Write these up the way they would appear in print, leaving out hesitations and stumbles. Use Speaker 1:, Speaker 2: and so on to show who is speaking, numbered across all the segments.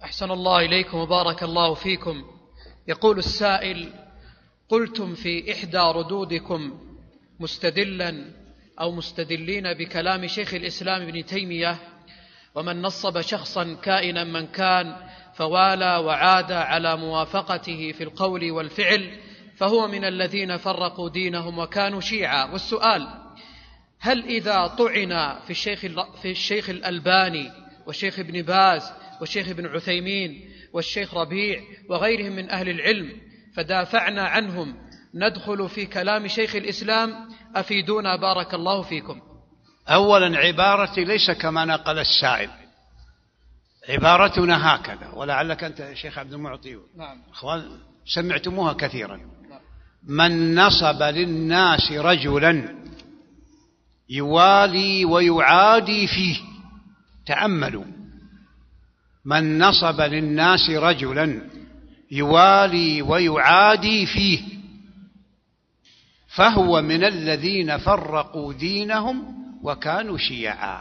Speaker 1: أحسن الله إليكم وبارك الله فيكم. يقول السائل: قلتم في إحدى ردودكم مستدلا أو مستدلين بكلام شيخ الإسلام ابن تيمية: ومن نصب شخصا كائنا من كان فوالى وعاد على موافقته في القول والفعل فهو من الذين فرقوا دينهم وكانوا شيعا. والسؤال: هل إذا طعن في الشيخ الألباني والشيخ ابن باز والشيخ ابن عثيمين والشيخ ربيع وغيرهم من أهل العلم فدافعنا عنهم ندخل في كلام شيخ الإسلام؟ أفيدونا بارك الله فيكم.
Speaker 2: أولا عبارتي ليس كما نقل السائل، عبارتنا هكذا، ولعلك أنت يا شيخ عبد المعطي أخوان سمعتموها كثيرا. من نصب للناس رجلا يوالي ويعادي فيه، تأملوا، من نصب للناس رجلا يوالي ويعادي فيه فهو من الذين فرقوا دينهم وكانوا شيعا.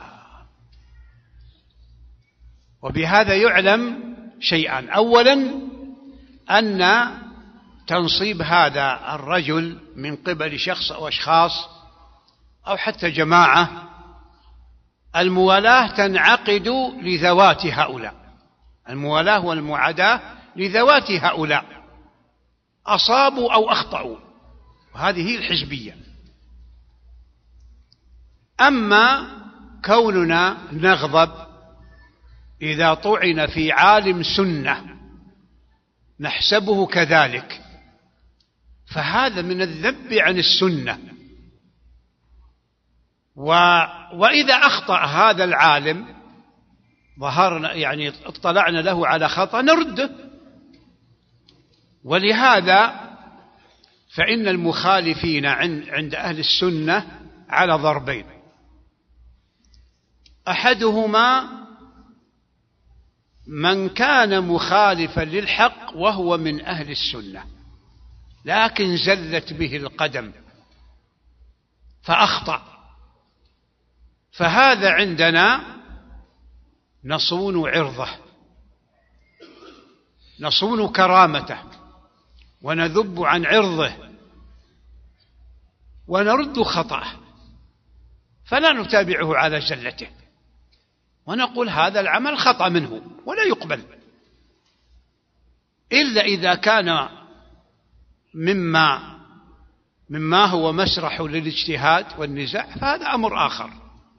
Speaker 2: وبهذا يعلم شيئا: أولا أن تنصيب هذا الرجل من قبل شخص أو أشخاص أو حتى جماعة، الموالاة تنعقد لذوات هؤلاء، الموالاة والمعاداة لذوات هؤلاء أصابوا أو أخطأوا، وهذه هي الحزبية. أما كوننا نغضب إذا طعن في عالم سنة نحسبه كذلك، فهذا من الذب عن السنة. وإذا أخطأ هذا العالم ظهرنا يعني اطلعنا له على خطأ نرده. ولهذا فإن المخالفين عند أهل السنة على ضربين: أحدهما من كان مخالفا للحق وهو من أهل السنة لكن زلت به القدم فأخطأ، فهذا عندنا نصون عرضه، نصون كرامته، ونذب عن عرضه، ونرد خطأه، فلا نتابعه على زلته، ونقول هذا العمل خطأ منه ولا يقبل، إلا إذا كان مما هو مسرح للاجتهاد والنزاع، فهذا أمر آخر.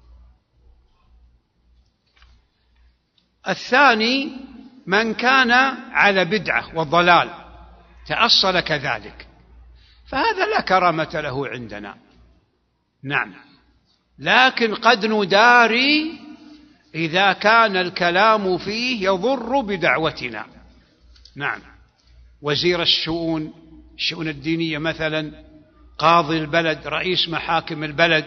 Speaker 2: الثاني من كان على بدعة وضلال تأصل كذلك، فهذا لا كرامة له عندنا. نعم، لكن قد نداري إذا كان الكلام فيه يضر بدعوتنا. نعم، وزير الشؤون الدينية مثلا، قاضي البلد، رئيس محاكم البلد،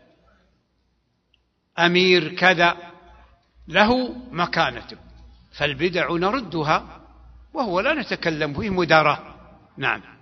Speaker 2: أمير كذا، له مكانته، فالبدع نردها وهو لا نتكلم فيه مداراة. نعم.